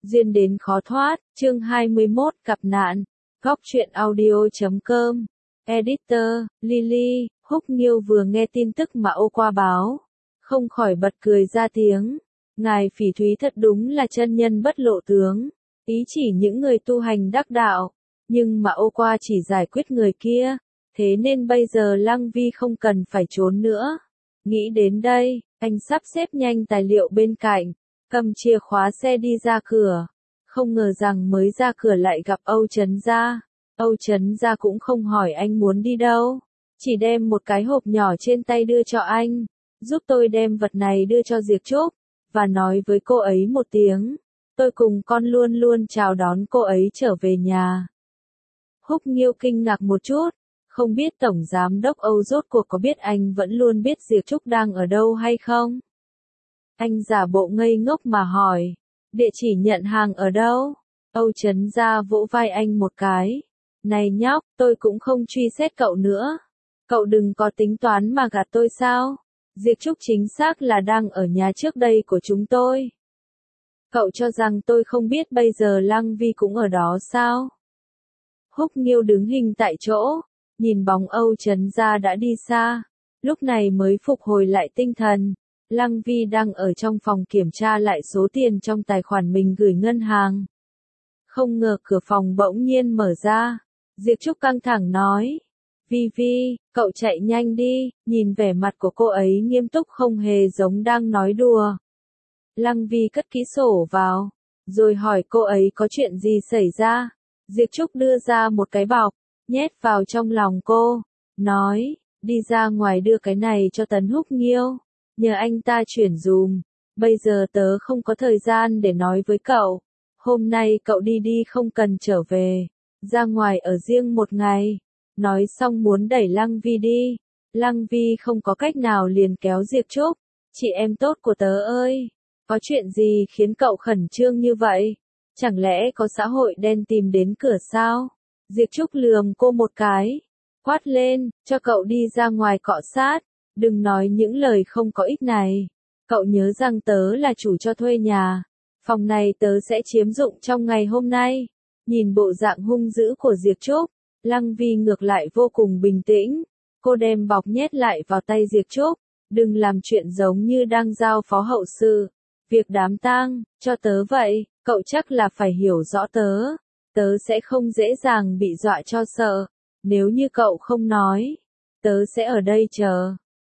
duyên đến khó thoát, chương 21, gặp nạn, góc truyện audio.com, editor, Lily, Húc Nghiêu vừa nghe tin tức mà ô qua báo, không khỏi bật cười ra tiếng, ngài Phỉ Thúy thật đúng là chân nhân bất lộ tướng, ý chỉ những người tu hành đắc đạo, nhưng mà ô qua chỉ giải quyết người kia, thế nên bây giờ Lăng Vi không cần phải trốn nữa. Nghĩ đến đây, anh sắp xếp nhanh tài liệu bên cạnh, cầm chìa khóa xe đi ra cửa. Không ngờ rằng mới ra cửa lại gặp Âu Chấn Gia. Âu Chấn Gia cũng không hỏi anh muốn đi đâu, chỉ đem một cái hộp nhỏ trên tay đưa cho anh, giúp tôi đem vật này đưa cho Diệp Trúc, và nói với cô ấy một tiếng, tôi cùng con luôn luôn chào đón cô ấy trở về nhà. Húc Nghiêu kinh ngạc một chút, không biết Tổng Giám đốc Âu rốt cuộc có biết anh vẫn luôn biết Diệp Trúc đang ở đâu hay không? Anh giả bộ ngây ngốc mà hỏi, địa chỉ nhận hàng ở đâu? Âu Chấn Gia vỗ vai anh một cái. Này nhóc, tôi cũng không truy xét cậu nữa. Cậu đừng có tính toán mà gạt tôi sao? Diệp Trúc chính xác là đang ở nhà trước đây của chúng tôi. Cậu cho rằng tôi không biết bây giờ Lăng Vi cũng ở đó sao? Húc Nghiêu đứng hình tại chỗ, nhìn bóng Âu Chấn Gia đã đi xa, lúc này mới phục hồi lại tinh thần. Lăng Vi đang ở trong phòng kiểm tra lại số tiền trong tài khoản mình gửi ngân hàng. Không ngờ cửa phòng bỗng nhiên mở ra. Diệp Trúc căng thẳng nói. Vi Vi, cậu chạy nhanh đi, nhìn vẻ mặt của cô ấy nghiêm túc không hề giống đang nói đùa. Lăng Vi cất kỹ sổ vào, rồi hỏi cô ấy có chuyện gì xảy ra. Diệp Trúc đưa ra một cái bọc, nhét vào trong lòng cô, nói, đi ra ngoài đưa cái này cho Tấn Húc Nghiêu, nhờ anh ta chuyển dùm, bây giờ tớ không có thời gian để nói với cậu, hôm nay cậu đi đi không cần trở về, ra ngoài ở riêng một ngày, nói xong muốn đẩy Lăng Vi đi, Lăng Vi không có cách nào liền kéo Diệp Trúc, chị em tốt của tớ ơi, có chuyện gì khiến cậu khẩn trương như vậy? Chẳng lẽ có xã hội đen tìm đến cửa sao? Diệp Trúc lườm cô một cái, quát lên, cho cậu đi ra ngoài cọ sát, đừng nói những lời không có ích này. Cậu nhớ rằng tớ là chủ cho thuê nhà, phòng này tớ sẽ chiếm dụng trong ngày hôm nay. Nhìn bộ dạng hung dữ của Diệp Trúc, Lăng Vi ngược lại vô cùng bình tĩnh, cô đem bọc nhét lại vào tay Diệp Trúc, đừng làm chuyện giống như đang giao phó hậu sự. Việc đám tang, cho tớ vậy, cậu chắc là phải hiểu rõ tớ sẽ không dễ dàng bị dọa cho sợ, nếu như cậu không nói, tớ sẽ ở đây chờ,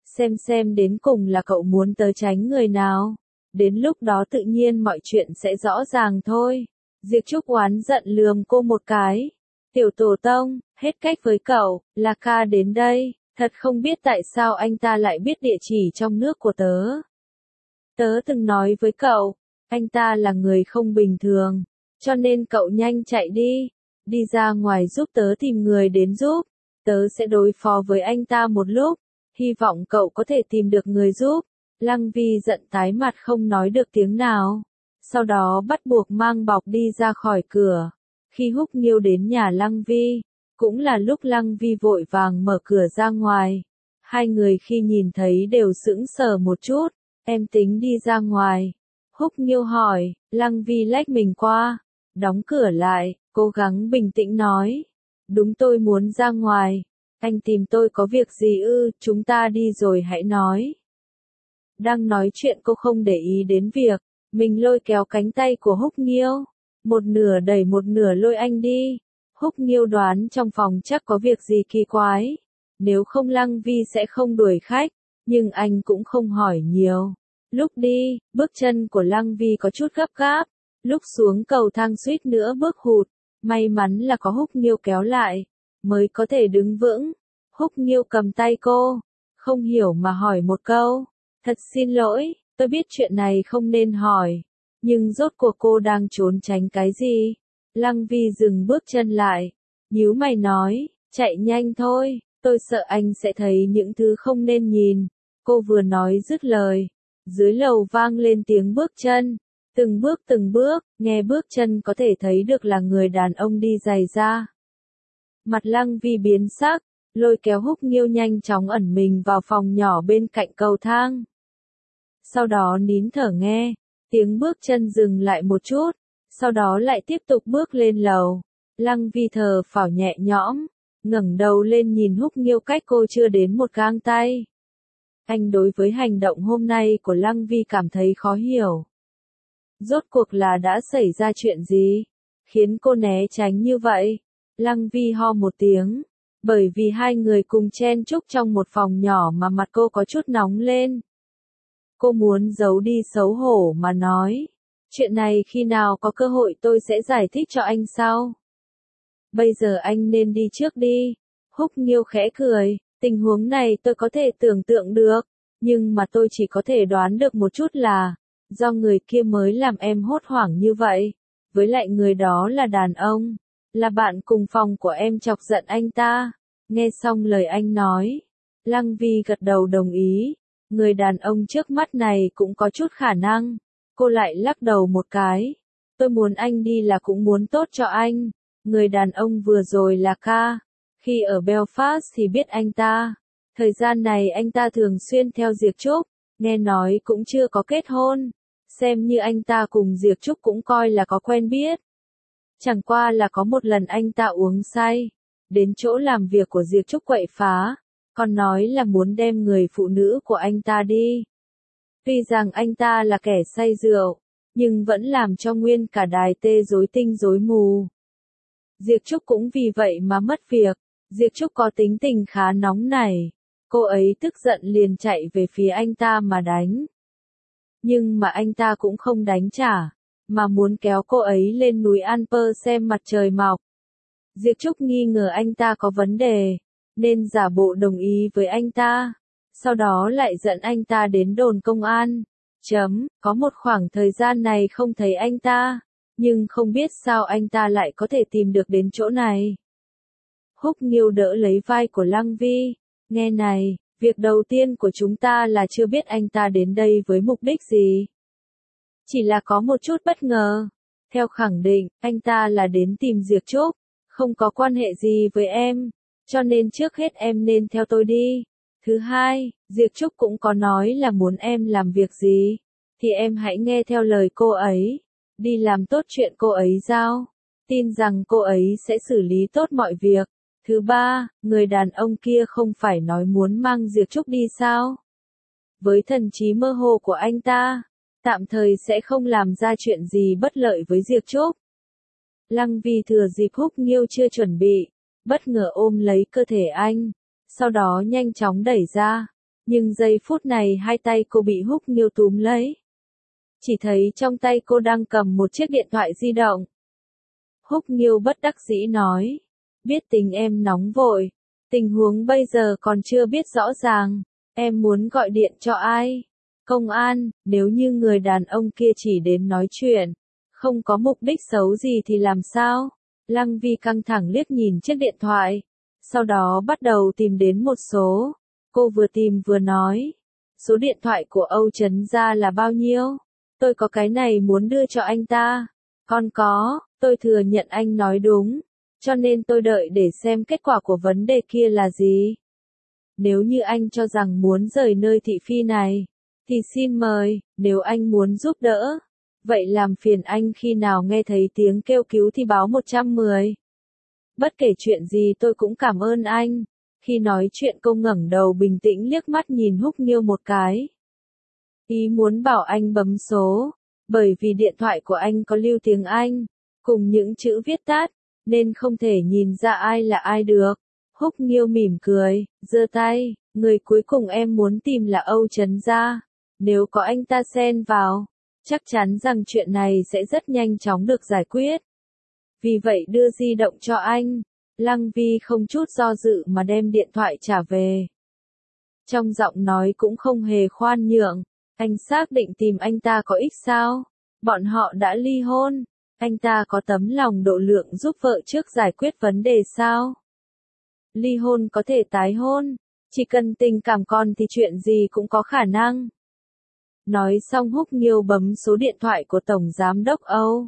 xem đến cùng là cậu muốn tớ tránh người nào, đến lúc đó tự nhiên mọi chuyện sẽ rõ ràng thôi. Diệp Trúc oán giận lườm cô một cái, tiểu tổ tông, hết cách với cậu, là ca đến đây, thật không biết tại sao anh ta lại biết địa chỉ trong nước của tớ. Tớ từng nói với cậu, anh ta là người không bình thường, cho nên cậu nhanh chạy đi ra ngoài giúp tớ tìm người đến giúp, tớ sẽ đối phó với anh ta một lúc, hy vọng cậu có thể tìm được người giúp. Lăng Vi giận tái mặt không nói được tiếng nào, sau đó bắt buộc mang bọc đi ra khỏi cửa. Khi Húc Nghiêu đến nhà Lăng Vi, cũng là lúc Lăng Vi vội vàng mở cửa ra ngoài, hai người khi nhìn thấy đều sững sờ một chút. Em tính đi ra ngoài. Húc Nghiêu hỏi, Lăng Vi lách mình qua, đóng cửa lại, cố gắng bình tĩnh nói. Đúng tôi muốn ra ngoài. Anh tìm tôi có việc gì ư, chúng ta đi rồi hãy nói. Đang nói chuyện cô không để ý đến việc, mình lôi kéo cánh tay của Húc Nghiêu. Một nửa đẩy một nửa lôi anh đi. Húc Nghiêu đoán trong phòng chắc có việc gì kỳ quái. Nếu không Lăng Vi sẽ không đuổi khách. Nhưng anh cũng không hỏi nhiều. Lúc đi, bước chân của Lăng Vi có chút gấp gáp. Lúc xuống cầu thang suýt nữa bước hụt. May mắn là có Húc Nghiêu kéo lại, mới có thể đứng vững. Húc Nghiêu cầm tay cô, không hiểu mà hỏi một câu. Thật xin lỗi, tôi biết chuyện này không nên hỏi. Nhưng rốt cuộc cô đang trốn tránh cái gì? Lăng Vi dừng bước chân lại. Nhíu mày nói, chạy nhanh thôi, tôi sợ anh sẽ thấy những thứ không nên nhìn. Cô vừa nói dứt lời, dưới lầu vang lên tiếng bước chân, từng bước, nghe bước chân có thể thấy được là người đàn ông đi giày da. Mặt Lăng Vi biến sắc, lôi kéo Húc Nghiêu nhanh chóng ẩn mình vào phòng nhỏ bên cạnh cầu thang. Sau đó nín thở nghe, tiếng bước chân dừng lại một chút, sau đó lại tiếp tục bước lên lầu. Lăng Vi thở phào nhẹ nhõm, ngẩng đầu lên nhìn Húc Nghiêu cách cô chưa đến một gang tay. Anh đối với hành động hôm nay của Lăng Vi cảm thấy khó hiểu. Rốt cuộc là đã xảy ra chuyện gì, khiến cô né tránh như vậy? Lăng Vi ho một tiếng, bởi vì hai người cùng chen chúc trong một phòng nhỏ mà mặt cô có chút nóng lên. Cô muốn giấu đi xấu hổ mà nói, chuyện này khi nào có cơ hội tôi sẽ giải thích cho anh sau. Bây giờ anh nên đi trước đi. Húc Nghiêu khẽ cười, tình huống này tôi có thể tưởng tượng được, nhưng mà tôi chỉ có thể đoán được một chút là, do người kia mới làm em hốt hoảng như vậy, với lại người đó là đàn ông, là bạn cùng phòng của em chọc giận anh ta. Nghe xong lời anh nói, Lăng Vi gật đầu đồng ý, người đàn ông trước mắt này cũng có chút khả năng. Cô lại lắc đầu một cái, tôi muốn anh đi là cũng muốn tốt cho anh. Người đàn ông vừa rồi là Ca, khi ở Belfast thì biết anh ta. Thời gian này anh ta thường xuyên theo Diệp Trúc, nghe nói cũng chưa có kết hôn, xem như anh ta cùng Diệp Trúc cũng coi là có quen biết. Chẳng qua là có một lần anh ta uống say, đến chỗ làm việc của Diệp Trúc quậy phá, còn nói là muốn đem người phụ nữ của anh ta đi. Tuy rằng anh ta là kẻ say rượu, nhưng vẫn làm cho nguyên cả đài tê rối tinh rối mù. Diệp Trúc cũng vì vậy mà mất việc. Diệp Trúc có tính tình khá nóng nảy, cô ấy tức giận liền chạy về phía anh ta mà đánh. Nhưng mà anh ta cũng không đánh trả, mà muốn kéo cô ấy lên núi Alper xem mặt trời mọc. Diệp Trúc nghi ngờ anh ta có vấn đề, nên giả bộ đồng ý với anh ta, sau đó lại dẫn anh ta đến đồn công an. Có một khoảng thời gian này không thấy anh ta, nhưng không biết sao anh ta lại có thể tìm được đến chỗ này. Húc Nghiêu đỡ lấy vai của Lăng Vi, nghe này, việc đầu tiên của chúng ta là chưa biết anh ta đến đây với mục đích gì. Chỉ là có một chút bất ngờ. Theo khẳng định, anh ta là đến tìm Diệp Trúc, không có quan hệ gì với em, cho nên trước hết em nên theo tôi đi. Thứ hai, Diệp Trúc cũng có nói là muốn em làm việc gì, thì em hãy nghe theo lời cô ấy, đi làm tốt chuyện cô ấy giao, tin rằng cô ấy sẽ xử lý tốt mọi việc. Thứ ba, người đàn ông kia không phải nói muốn mang Diệp Trúc đi sao? Với thần trí mơ hồ của anh ta, tạm thời sẽ không làm ra chuyện gì bất lợi với Diệp Trúc. Lăng Vi thừa dịp Húc Nghiêu chưa chuẩn bị, bất ngờ ôm lấy cơ thể anh, sau đó nhanh chóng đẩy ra, nhưng giây phút này hai tay cô bị Húc Nghiêu túm lấy. Chỉ thấy trong tay cô đang cầm một chiếc điện thoại di động. Húc Nghiêu bất đắc dĩ nói, biết tình em nóng vội, tình huống bây giờ còn chưa biết rõ ràng, em muốn gọi điện cho ai? Công an, nếu như người đàn ông kia chỉ đến nói chuyện, không có mục đích xấu gì thì làm sao? Lăng Vi căng thẳng liếc nhìn chiếc điện thoại, sau đó bắt đầu tìm đến một số. Cô vừa tìm vừa nói, số điện thoại của Âu Trấn Gia là bao nhiêu? Tôi có cái này muốn đưa cho anh ta. Còn có, tôi thừa nhận anh nói đúng, cho nên tôi đợi để xem kết quả của vấn đề kia là gì. Nếu như anh cho rằng muốn rời nơi thị phi này, thì xin mời, nếu anh muốn giúp đỡ, vậy làm phiền anh khi nào nghe thấy tiếng kêu cứu thì báo 110. Bất kể chuyện gì tôi cũng cảm ơn anh. Khi nói chuyện cô ngẩng đầu bình tĩnh liếc mắt nhìn Húc Nghiêu một cái. Ý muốn bảo anh bấm số, bởi vì điện thoại của anh có lưu tiếng Anh, cùng những chữ viết tắt, nên không thể nhìn ra ai là ai được. Húc Nghiêu mỉm cười, giơ tay, người cuối cùng em muốn tìm là Âu Trấn Gia. Nếu có anh ta xen vào, chắc chắn rằng chuyện này sẽ rất nhanh chóng được giải quyết. Vì vậy đưa di động cho anh. Lăng Vi không chút do dự mà đem điện thoại trả về. Trong giọng nói cũng không hề khoan nhượng, anh xác định tìm anh ta có ích sao? Bọn họ đã ly hôn, anh ta có tấm lòng độ lượng giúp vợ trước giải quyết vấn đề sao? Ly hôn có thể tái hôn, chỉ cần tình cảm còn thì chuyện gì cũng có khả năng. Nói xong Húc Nghiêu bấm số điện thoại của Tổng Giám đốc Âu.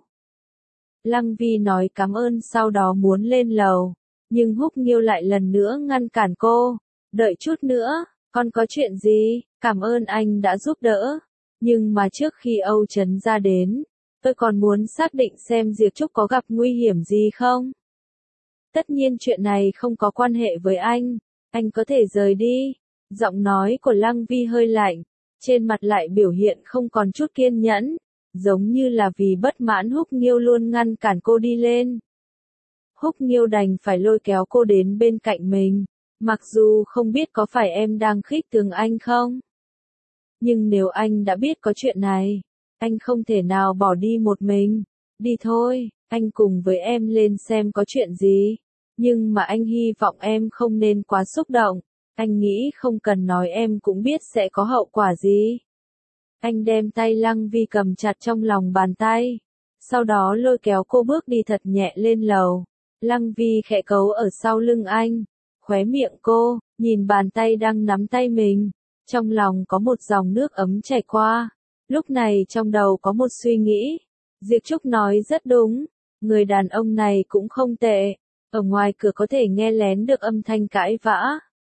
Lăng Vi nói cảm ơn sau đó muốn lên lầu, nhưng Húc Nghiêu lại lần nữa ngăn cản cô. Đợi chút nữa, con có chuyện gì? Cảm ơn anh đã giúp đỡ. Nhưng mà trước khi Âu Trấn Gia đến, Tôi còn muốn xác định xem Diệp Trúc có gặp nguy hiểm gì không. Tất nhiên chuyện này không có quan hệ với anh có thể rời đi. Giọng nói của Lăng Vi hơi lạnh, trên mặt lại biểu hiện không còn chút kiên nhẫn, giống như là vì bất mãn Húc Nghiêu luôn ngăn cản cô đi lên. Húc Nghiêu đành phải lôi kéo cô đến bên cạnh mình, mặc dù không biết có phải em đang khích tướng anh không. Nhưng nếu anh đã biết có chuyện này, anh không thể nào bỏ đi một mình. Đi thôi, anh cùng với em lên xem có chuyện gì. Nhưng mà anh hy vọng em không nên quá xúc động. Anh nghĩ không cần nói em cũng biết sẽ có hậu quả gì. Anh đem tay Lăng Vi cầm chặt trong lòng bàn tay. Sau đó lôi kéo cô bước đi thật nhẹ lên lầu. Lăng Vi khẽ cấu ở sau lưng anh. Khóe miệng cô, nhìn bàn tay đang nắm tay mình. Trong lòng có một dòng nước ấm chảy qua. Lúc này trong đầu có một suy nghĩ. Diệp Trúc nói rất đúng. Người đàn ông này cũng không tệ. Ở ngoài cửa có thể nghe lén được âm thanh cãi vã.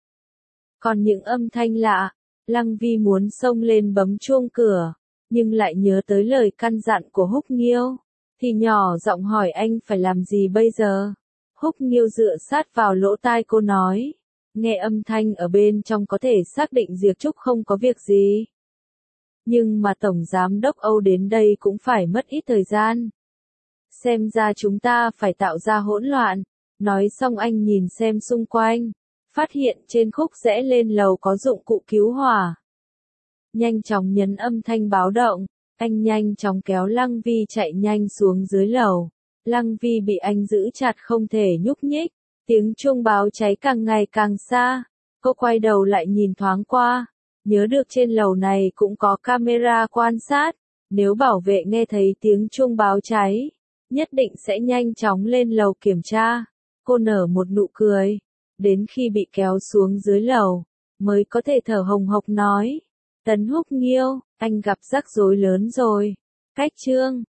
Còn những âm thanh lạ, Lăng Vi muốn xông lên bấm chuông cửa, nhưng lại nhớ tới lời căn dặn của Húc Nghiêu, thì nhỏ giọng hỏi anh phải làm gì bây giờ. Húc Nghiêu dựa sát vào lỗ tai cô nói, nghe âm thanh ở bên trong có thể xác định Diệp Trúc không có việc gì. Nhưng mà Tổng Giám đốc Âu đến đây cũng phải mất ít thời gian. Xem ra chúng ta phải tạo ra hỗn loạn. Nói xong anh nhìn xem xung quanh, phát hiện trên khúc rẽ lên lầu có dụng cụ cứu hỏa. Nhanh chóng nhấn âm thanh báo động, anh nhanh chóng kéo Lăng Vi chạy nhanh xuống dưới lầu. Lăng Vi bị anh giữ chặt không thể nhúc nhích, tiếng chuông báo cháy càng ngày càng xa. Cô quay đầu lại nhìn thoáng qua, nhớ được trên lầu này cũng có camera quan sát, nếu bảo vệ nghe thấy tiếng chuông báo cháy, nhất định sẽ nhanh chóng lên lầu kiểm tra. Cô nở một nụ cười, đến khi bị kéo xuống dưới lầu, mới có thể thở hồng hộc nói, Tấn Húc Nghiêu, anh gặp rắc rối lớn rồi. Cách chương